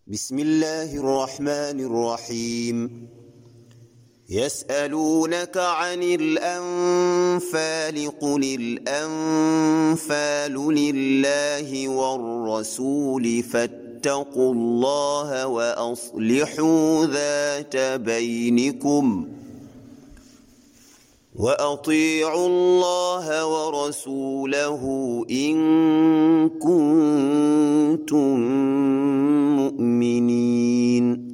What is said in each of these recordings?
بسم الله الرحمن الرحيم. يسألونك عن الأنفال قل الأنفال لله والرسول فاتقوا الله وأصلحوا ذات بينكم وأطيعوا الله ورسوله إن كنتم مؤمنين.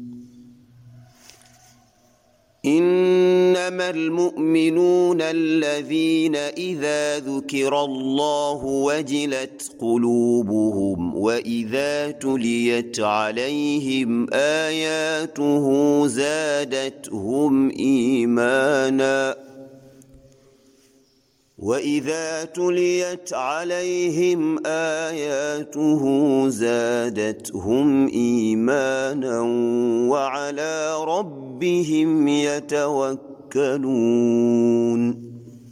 إنما المؤمنون الذين إذا ذكر الله وجلت قلوبهم وإذا تليت عليهم آياته زادتهم إيمانا وعلى ربهم يتوكلون.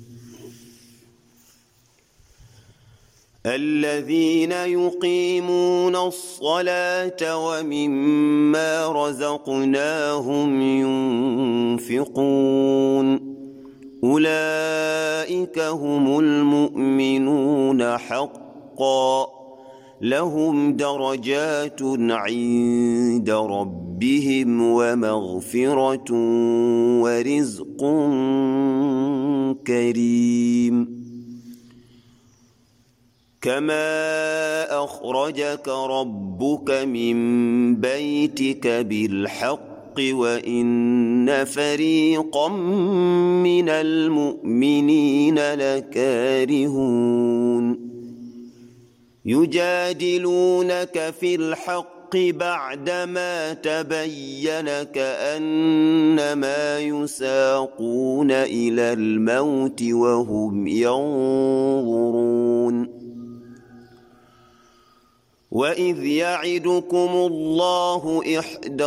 الذين يقيمون الصلاة ومما رزقناهم ينفقون أولئك هم المؤمنون حقا لهم درجات عند ربهم ومغفرة ورزق كريم. كما أخرجك ربك من بيتك بالحق وإن فريقا من المؤمنين لكارهون يجادلونك في الحق بعدما تبين كأنما يساقون إلى الموت وهم ينظرون. وإذ يعدكم الله إحدى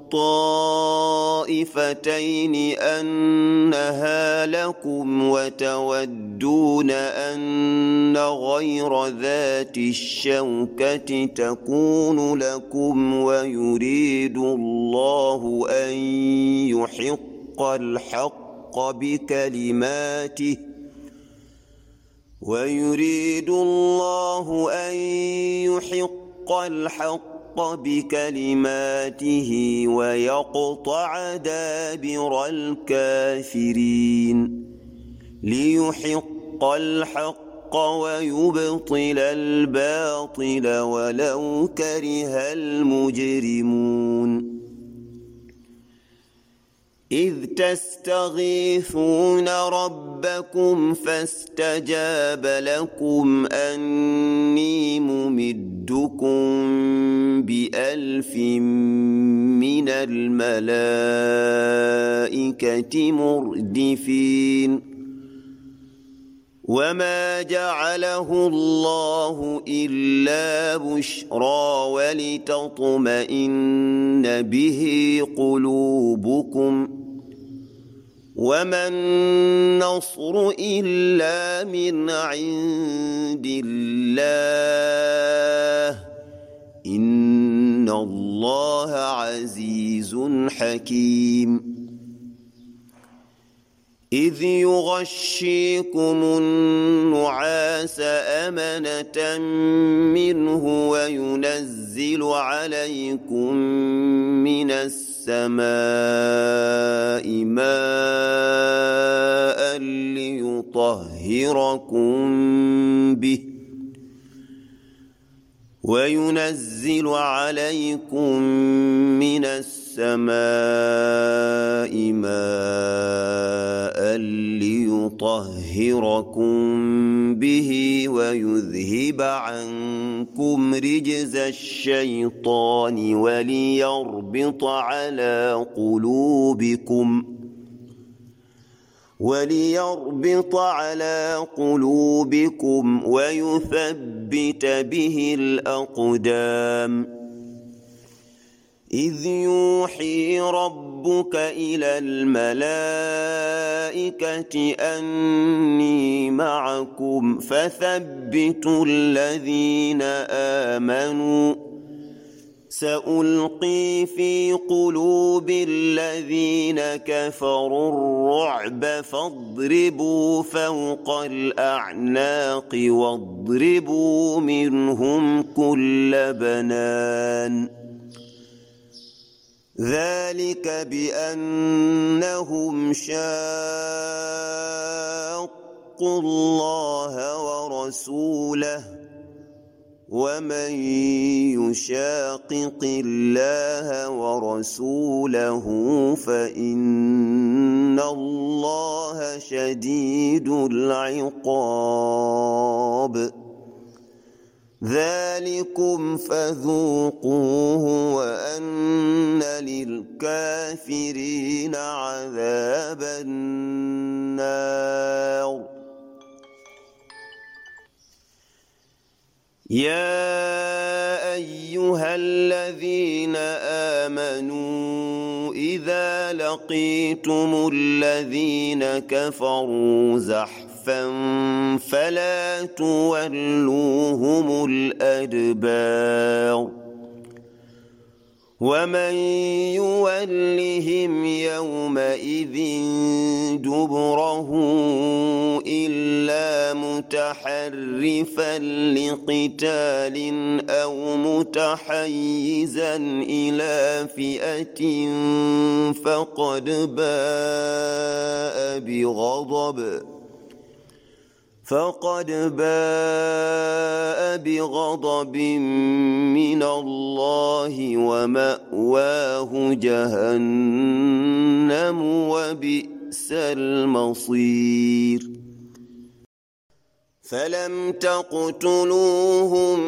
الطائفتين أنها لكم وتودون أن غير ذات الشوكة تكون لكم ويريد الله أن يحق الحق بكلماته ويقطع دابر الكافرين ليحق الحق ويبطل الباطل ولو كره المجرمون. إذ تستغيثون ربكم فاستجاب لكم أني ممدكم ب1000 من الملائكة مردفين. وما جعله الله إلا بشرى ولتطمئن به قلوبكم وما النصر إلا من عند الله إن الله عزيز حكيم. إذ يغشيكم النعاس أمنة منه وينزل عليكم من السماء ماء ليطهركم به ويذهب عنكم رجز الشيطان وليربط على قلوبكم ويثبت به الأقدام. إذ يوحي ربك إلى الملائكة أني معكم فثبتوا الذين آمنوا سألقي في قلوب الذين كفروا الرعب فاضربوا فوق الأعناق واضربوا منهم كل بنان ذلك بأنهم شاقوا الله ورسوله ومن يشاقق الله ورسوله فإن الله شديد العقاب ذلكم فذوقوه وأن للكافرين عذاب النار يا أيها الذين آمنوا إذا لقيتم الذين كفروا زحفا فلا تولوهم الأدبار ومن يولهم يومئذ دبره إلا متحرفا لقتال أو متحيزا إلى فئة فقد باء بغضب من الله ومأواه جهنم وبئس المصير فلم تقتلوهم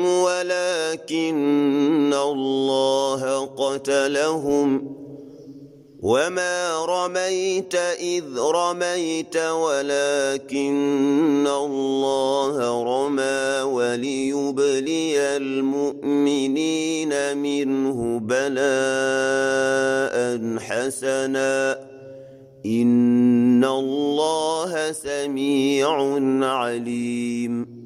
ولكن الله قتلهم وما رميت إذ رميت ولكن الله رمى وليبلي المؤمنين منه بلاء حسنا إن الله سميع عليم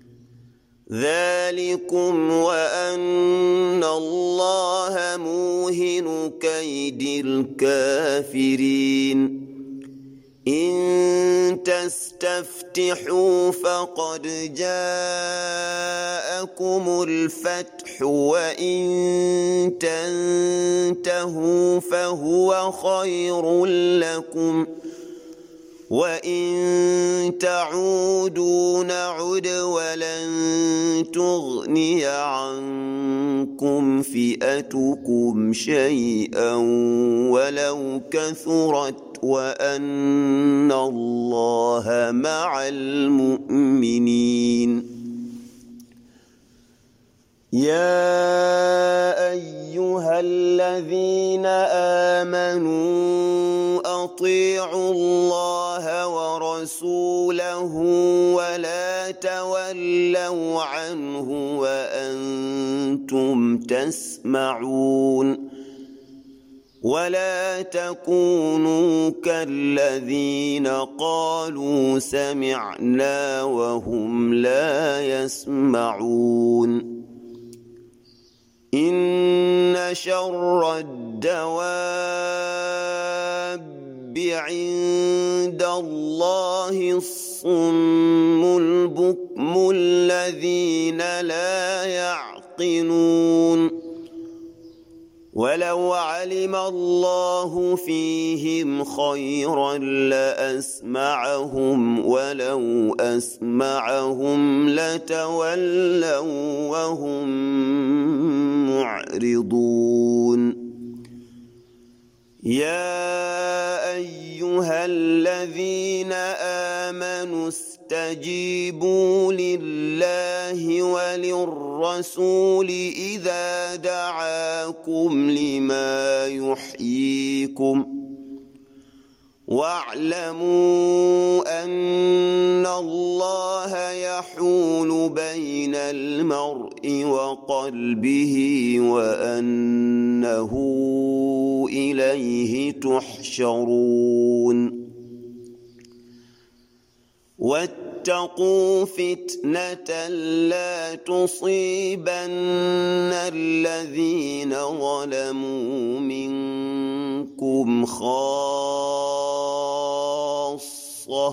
ذلكم وأن الله موهن كيد الكافرين إن تستفتحوا فقد جاءكم الفتح وإن تنتهوا فهو خير لكم وإن تعودوا نعد ولن تغني عنكم فئتكم شيئا ولو كثرت وأن الله مع المؤمنين يا أيها الذين آمنوا أطيعوا الله ورسوله ولا تولوا عنه وأنتم تسمعون ولا تكونوا كالذين قالوا سمعنا وهم لا يسمعون إن شر الدواب عند الله الصم البكم الذين لا يعقلون ولو علم الله فيهم خيرا لأسمعهم ولو أسمعهم لتولوا وهم معرضون يا أيها الذين آمنوا استجيبوا لله وللرسول إذا دعاكم لما يحييكم واعلموا أن الله يحول بين المرء وقلبه وأنه إليه تحشرون واتقوا فتنة لا تصيبن الذين ظلموا منكم خاصة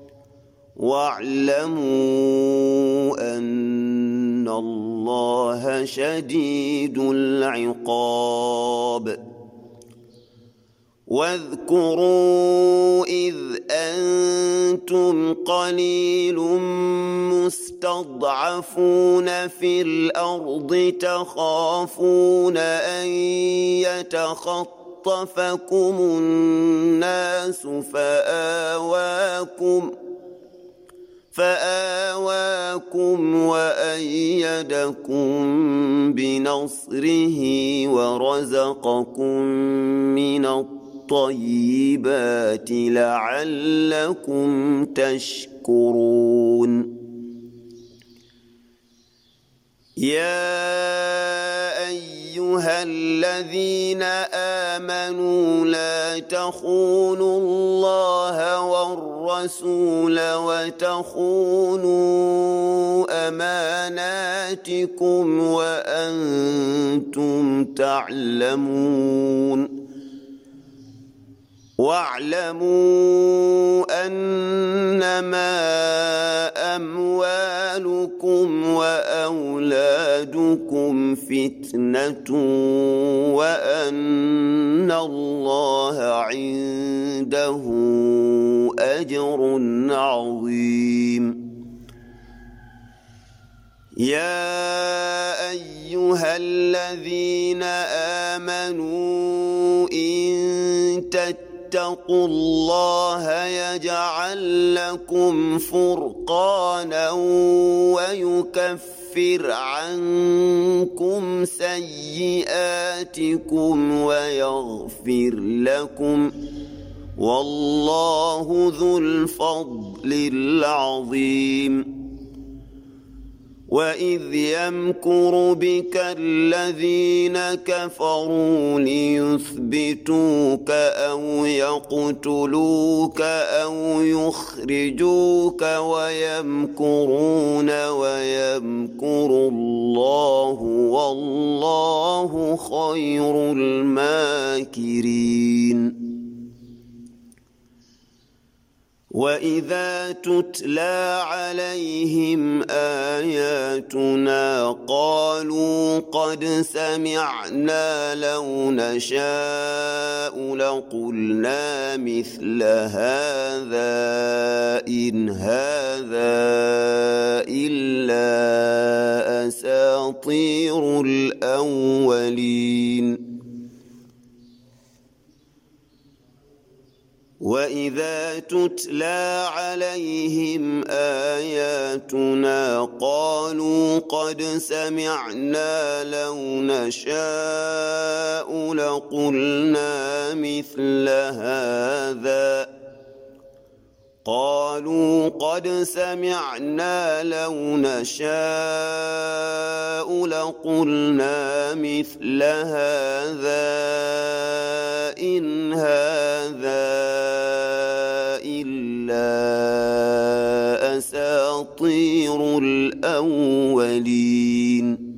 واعلموا أن الله شديد العقاب واذكروا إذ أنتم قليل مستضعفون في الأرض تخافون أن يتخطفكم الناس فآواكم وأيدكم بنصره ورزقكم من الطيبات لعلكم تشكرون يا أيها الذين آمنوا لا تخونوا الله والرسول وتخونوا أماناتكم وأنتم تعلمون واعلموا أنما أموالكم وأولادكم فتنة وأن الله عنده أجر عظيم يا أيها الذين آمنوا إن اتقوا الله يجعل لكم فرقانا ويكفر عنكم سيئاتكم ويغفر لكم والله ذو الفضل العظيم وإذ يمكر بك الذين كفروا ليثبتوك أو يقتلوك أو يخرجوك ويمكرون ويمكر الله والله خير الماكرين وإذا تتلى عليهم آياتنا قالوا قد سمعنا لو نشاء لقلنا مثل هذا إن هذا إلا أساطير الأولين وإذا تتلى عليهم آياتنا قالوا قد سمعنا لو نشاء لقلنا مثل هذا قالوا قد سمعنا لو نشاء لقلنا مثل هذا إن هذا إلا أساطير الأولين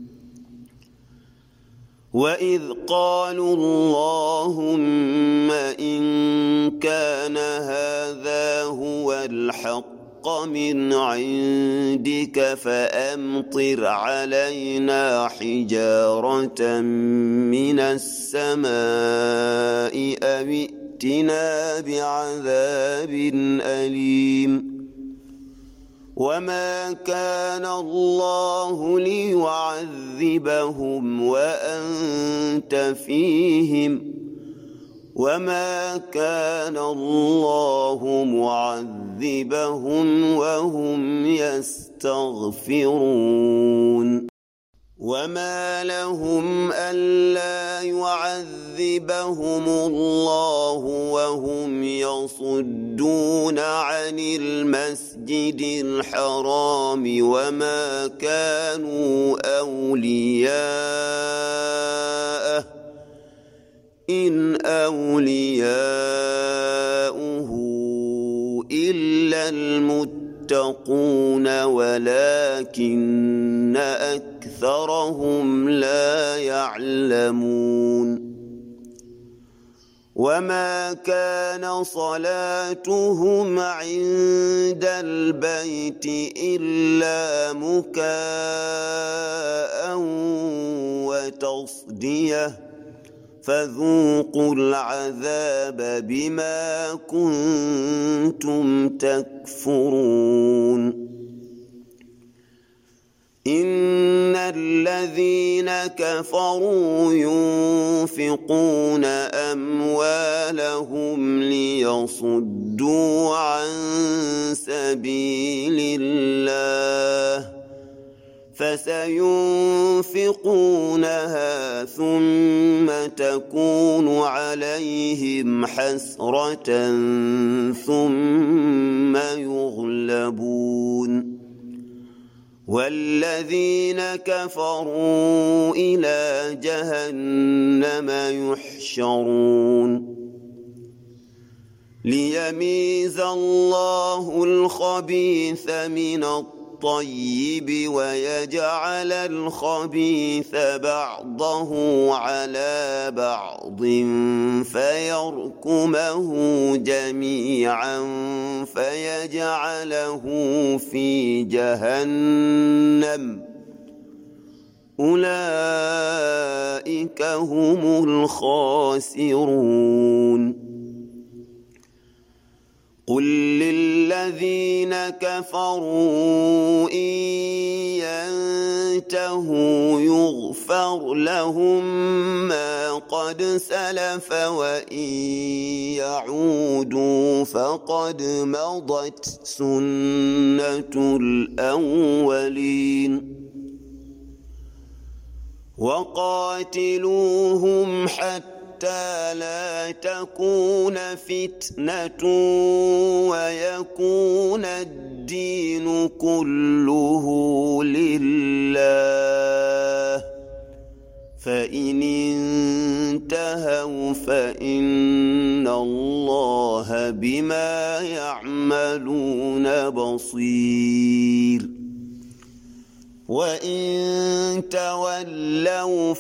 وإذ قالوا اللهم إن كان هذا هو الحق من عندك فأمطر علينا حجارة من السماء أو ائتنا بعذاب أليم وما كان الله ليعذبهم وأنت فيهم وما كان الله معذبهم وهم يستغفرون وما لهم ألا يعذبهم الله وهم يصدون عن المسجد الحرام وما كانوا أولياءه إن أولياؤه إلا المتقون ولكن أكثرهم لا يعلمون وما كان صلاتهم عند البيت إلا مكاء وتصدية فذوقوا العذاب بما كنتم تكفرون إن الذين كفروا ينفقون أموالهم ليصدوا عن سبيل الله فسينفقونها ثم تكون عليهم حسرة ثم يغلبون والذين كفروا إلى جهنم يحشرون ليميز الله الخبيث من الطيب ويجعل الخبيث بعضه على بعض فيركمه جميعا فيجعله في جهنم أولئك هم الخاسرون قل للذين كفروا إن ينتهوا يغفر لهم ما قد سلف وإن يعودوا فقد مضت سنة الأولين وقاتلوهم حتى لا تكون فتنة ويكون الدين كله لله فإن انتهوا فإن الله بما يعملون بصير وإن تولوا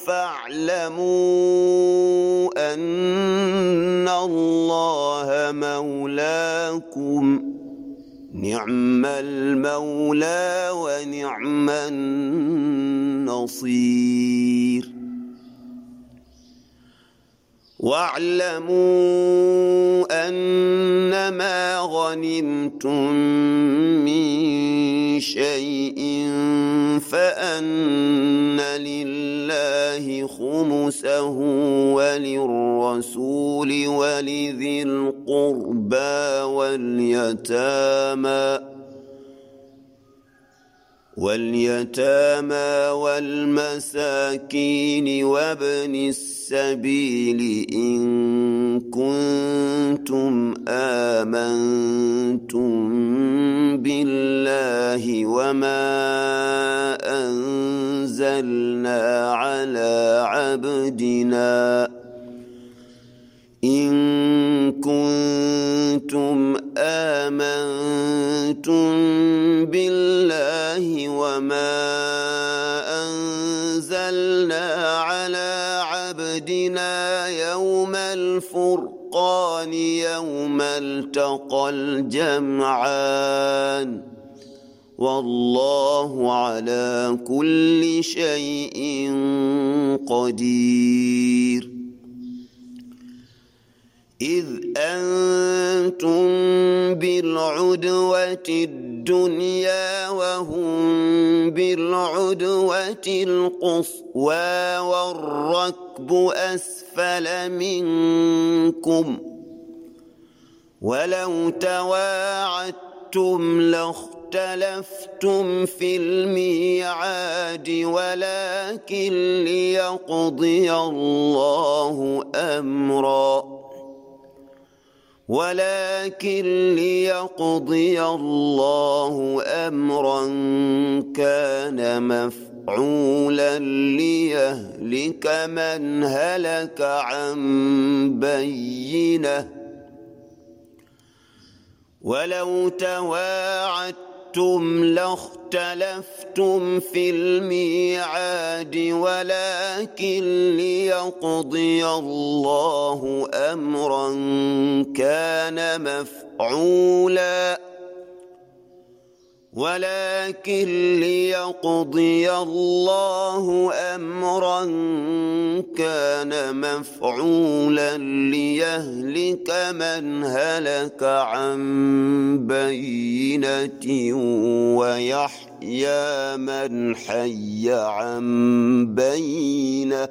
فاعلموا أن الله مولاكم نعم المولى ونعم النصير واعلموا أنما غنمتم من شيء فأن لله خمسه وللرسول ولذي القربى واليتامى والمساكين وابن السبيل إن كنتم آمنتم بالله وما أنزلنا على عبدنا إن كنتم آمنتم بالله وما أنزلنا على عبدنا يوم الفرقان يوم التقى الجمعان والله على كل شيء قدير إذ أنتم بالعدوة الدنيا وهم بالعدوة القصوى والركب أسفل منكم ولو تواعدتم لاختلفتم في الميعاد ولكن ليقضي الله أمرا كان مفعولا ليهلك من هلك عن بينة ولو تواعدتم لاختلفتم في الميعاد ولكن ليقضي الله أمرا كان مفعولا ليهلك من هلك عن بينة ويحيى من حي عن بينة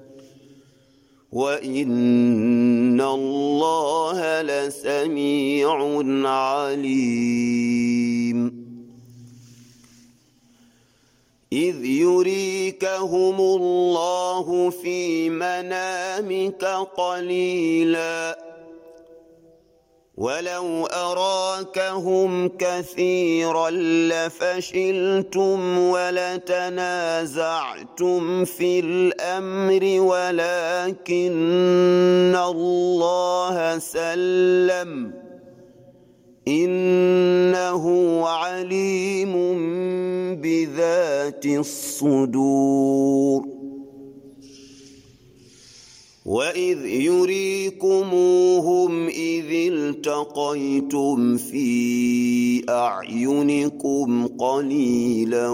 وإن الله لسميع عليم إذ يريكهم الله في منامك قليلا ولو أراكهم كثيرا لفشلتم ولتنازعتم في الأمر ولكن الله سلم إنه عليم بذات الصدور وإذ يريكموهم إذ التقيتم في أعينكم قليلا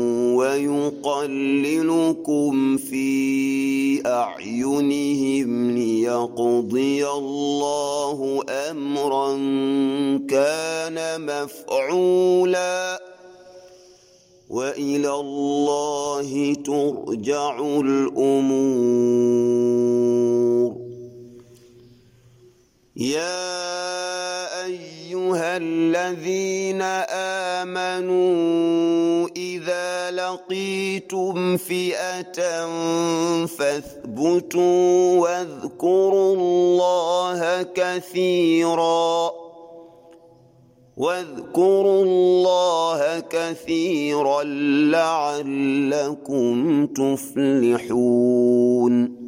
ويقللكم في أعينهم ليقضي الله أمرا كان مفعولا وإلى الله ترجع الأمور يا أيها الذين آمنوا إذا لقيتم فئة فاثبتوا واذكروا الله كثيرا لعلكم تفلحون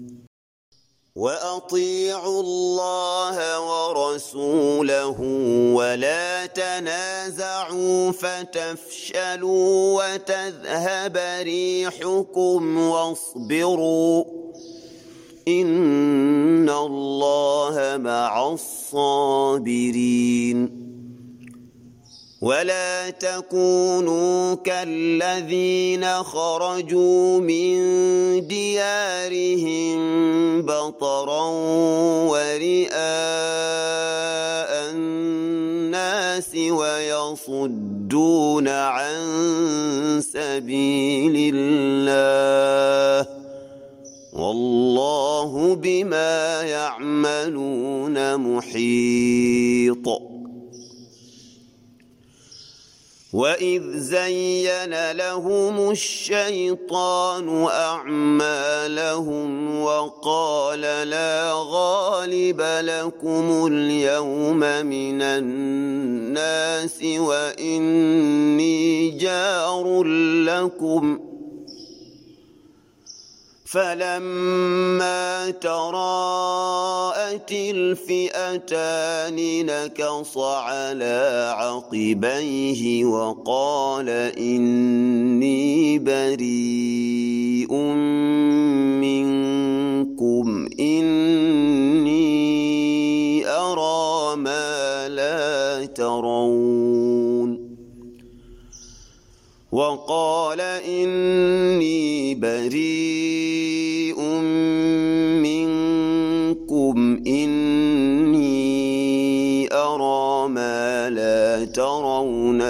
وأطيعوا الله ورسوله ولا تنازعوا فتفشلوا وتذهب ريحكم واصبروا إن الله مع الصابرين ولا تكونوا كالذين خرجوا من ديارهم بطرا ورئاء الناس ويصدون عن سبيل الله والله بما يعملون محيط وإذ زين لهم الشيطان أعمالهم وقال لا غالب لكم اليوم من الناس وإني جار لكم فلما تراءت الفئتان نكص على عقبيه وقال إني بريء منكم إني أرى ما لا ترون وقال إني بريء منكم إني أرى ما لا ترون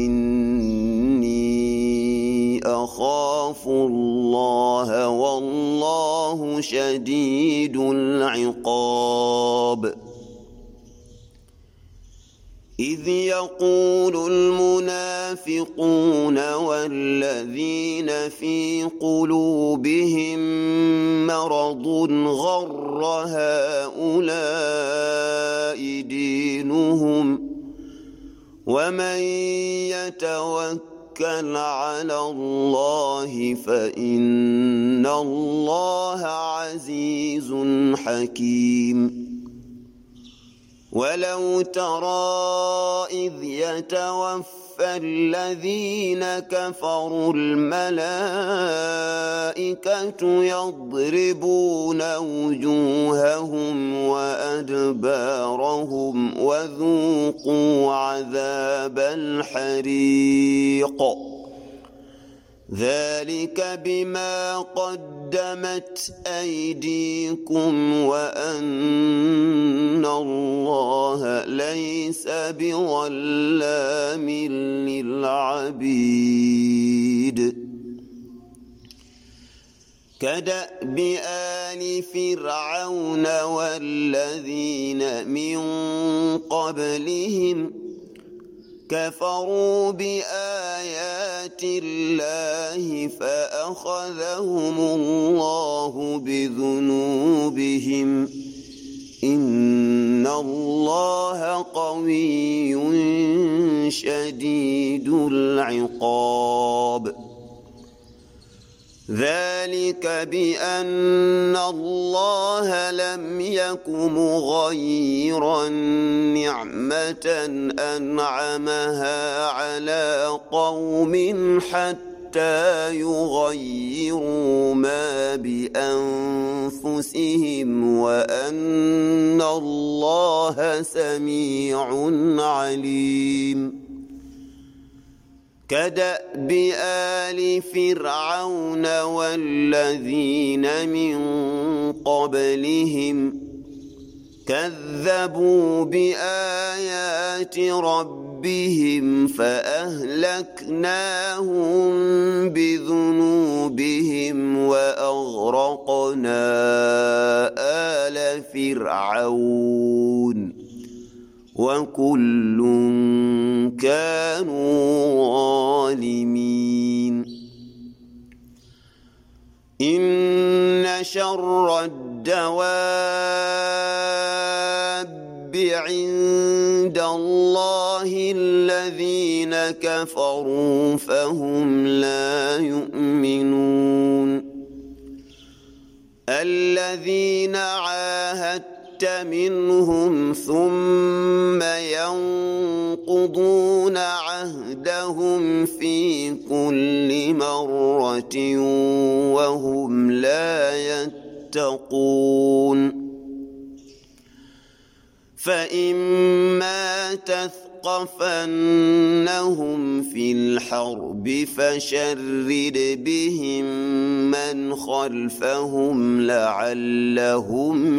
إني أخاف الله والله شديد العقاب إذ يقول المنافقون والذين في قلوبهم مرض غر هؤلاء دينهم ومن يتوكل على الله فإن الله عزيز حكيم ولو ترى إذ يتوفى الذين كفروا الملائكة يضربون وجوههم وأدبارهم وذوقوا عذاب الحريق ذلك بما قدمت أيديكم وأن الله ليس بظلام للعبيد كدأب آل فرعون والذين من قبلهم كفروا بآيات الله فأخذهم الله بذنوبهم إن الله قوي شديد العقاب ذلك بأن الله لم يك مغيرا نعمة أنعمها على قوم حتى يغيروا ما بأنفسهم وأن الله سميع عليم كدأب آل فرعون والذين من قبلهم كذبوا بآيات ربهم فأهلكناهم بذنوبهم وأغرقنا آل فرعون وكل كانوا ظالمين إن شر الدواب عند الله الذين كفروا فهم لا يؤمنون الذين عاهدت منهم ثم ينقضون عهدهم في كل مرة وهم لا يتقون فإما تثقفنهم في الحرب فشرد بهم من خلفهم لعلهم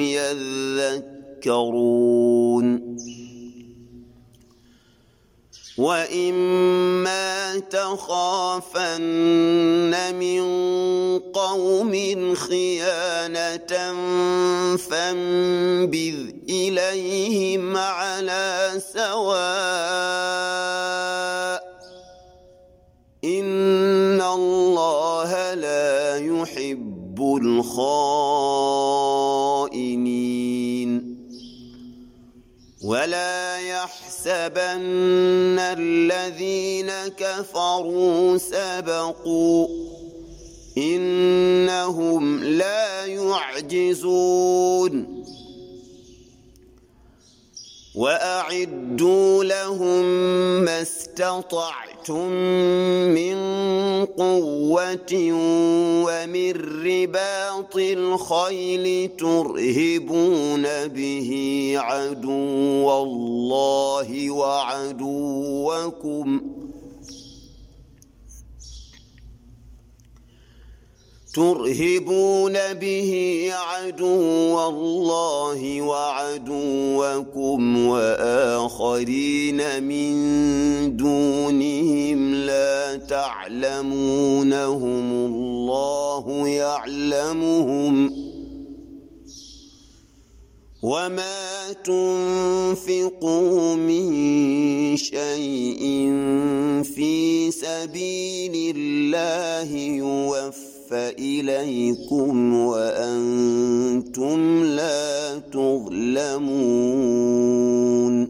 يذكرون وإما تخافن من قوم خيانة فانبذ إليهم على سواء إن الله لا يحب الخائنين ولا يحسبن الذين كفروا سبقوا إنهم لا يعجزون وأعدوا لهم ما استطعتم من قوة ومن رباط الخيل ترهبون به عدو الله وعدوكم وآخرين من دونهم لا تعلمونهم الله يعلمهم وما تنفقوا من شيء في سبيل الله يوفى إليكم وأنتم لا تظلمون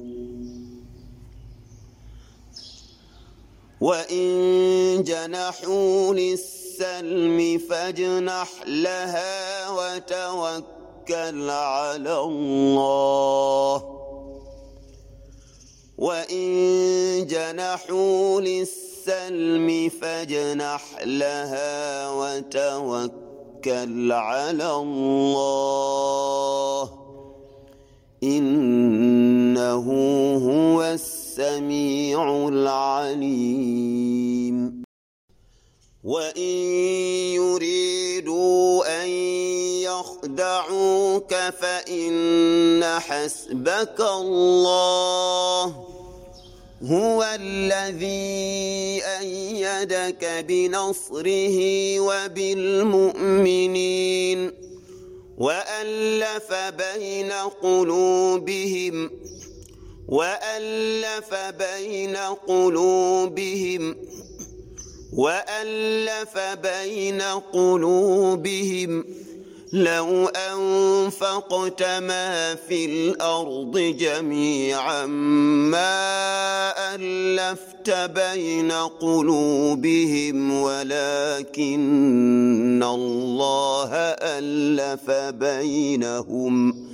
وإن جنحوا للسلم فاجنح لها وتوكل على الله وإن جنحوا للسلم فاجنح لها وتوكل على الله إنه هو السميع العليم وإن يريدوا أن يخدعوك فإن حسبك الله هو الذي أيدك بنصره وبالمؤمنين وألف بين قلوبهم لو أنفقت ما في الأرض جميعا ما ألفت بين قلوبهم ولكن الله ألف بينهم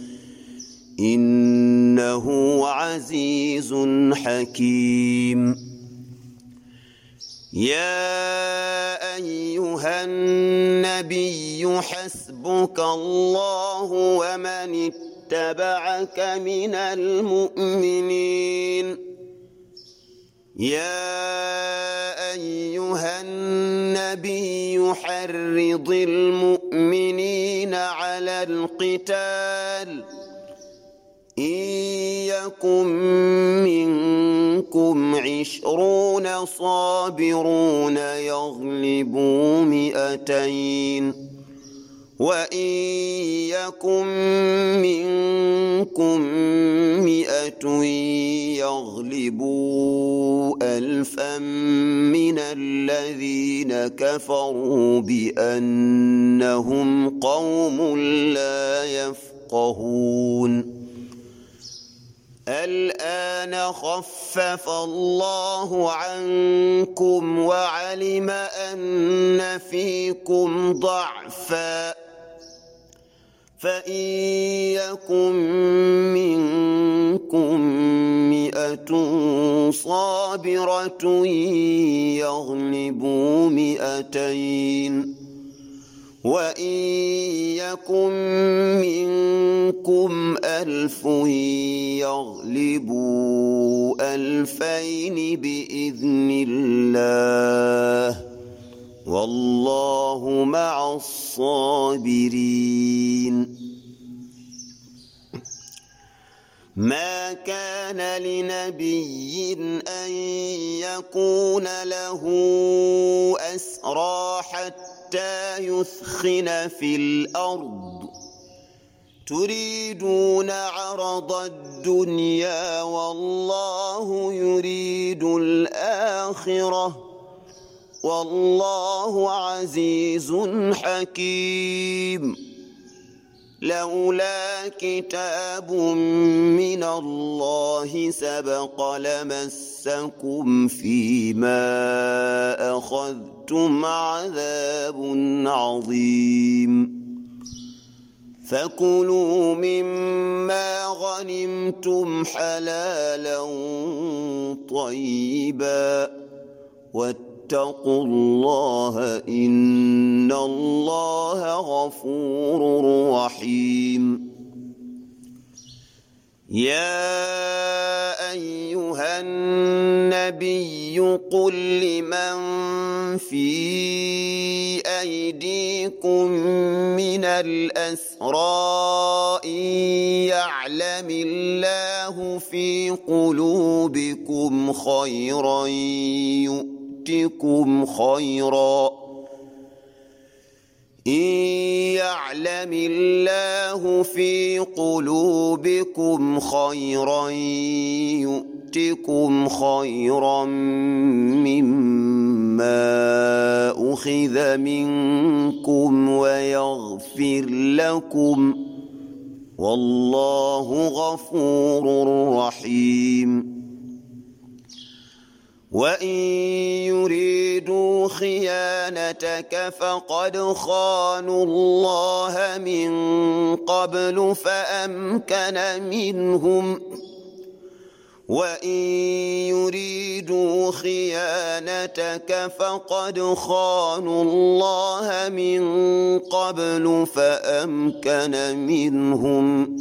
إنه عزيز حكيم يا أيها النبي حسبك الله ومن اتبعك من المؤمنين يا أيها النبي حرض المؤمنين على القتال إن يكن منكم 20 صابرون يغلبوا 200 وإن يكن منكم 100 يغلبوا 1000 من الذين كفروا بأنهم قوم لا يفقهون الآن خفف الله عنكم وعلم أن فيكم ضعفا فإن يكن منكم 100 صابرة يغلبوا 200 وإن يكن منكم 1000 يغلبوا 2000 بإذن الله والله مع الصابرين ما كان لنبي أن يكون له أسرى حتى يثخن في الأرض تريدون عرض الدنيا والله يريد الآخرة والله عزيز حكيم لولا كتاب من الله سبق لمسكم فيما أخذتم عذاب عظيم فكلوا مما غنمتم حلالا طيبا واتقوا الله إن الله غفور رحيم يا أيها النبي قل لمن في أيديكم من الأسرى إن يعلم الله في قلوبكم خيرا يؤتكم خيرا إن يعلم الله في قلوبكم خيرا يؤتكم خيرا مما أخذ منكم ويغفر لكم والله غفور رحيم وإن يريدوا خيانتك فقد خانوا الله من قبل فأمكن منهم وإن يريدوا خيانتك فقد خانوا الله من قبل فأمكن منهم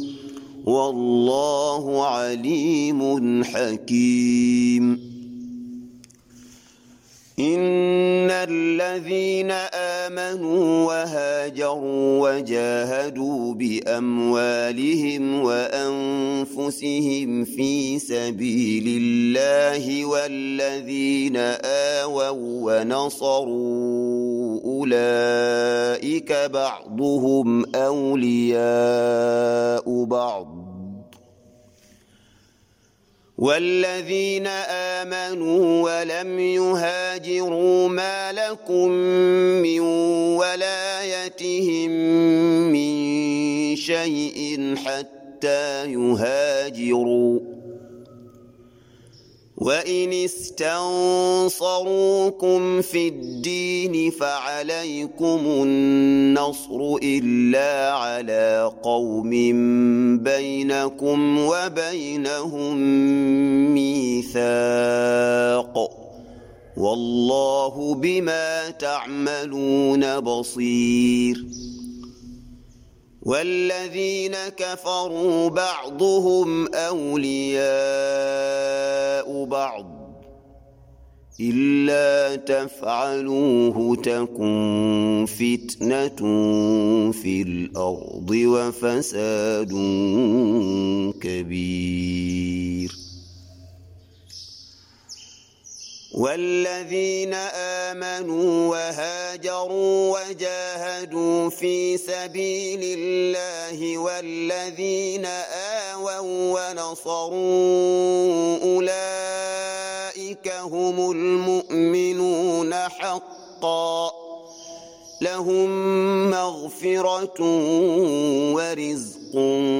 والله عليم حكيم إن الذين آمنوا وهاجروا وجاهدوا بأموالهم وأنفسهم في سبيل الله والذين آووا ونصروا أولئك بعضهم أولياء بعض والذين آمنوا ولم يهاجروا ما لكم من ولايتهم من شيء حتى يهاجروا وإن استنصروكم في الدين فعليكم النصر إلا على قوم بينكم وبينهم ميثاق والله بما تعملون بصير والذين كفروا بعضهم أولياء بعض إلا تفعلوه تكن فتنة في الأرض وفساد كبير والذين آمنوا وهاجروا وجاهدوا في سبيل الله والذين آووا ونصروا أولئك هم المؤمنون حقا لهم مغفرة ورزق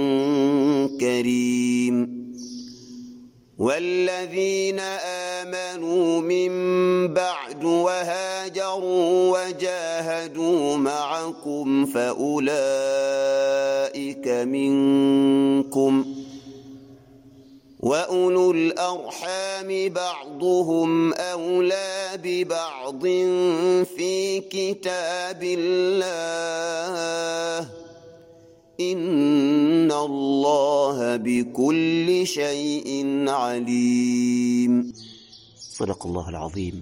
كريم والذين آمنوا من بعد وهاجروا وجاهدوا معكم فأولئك منكم وأولو الأرحام بعضهم أولى ببعض في كتاب الله إن الله بكل شيء عليم. صدق الله العظيم.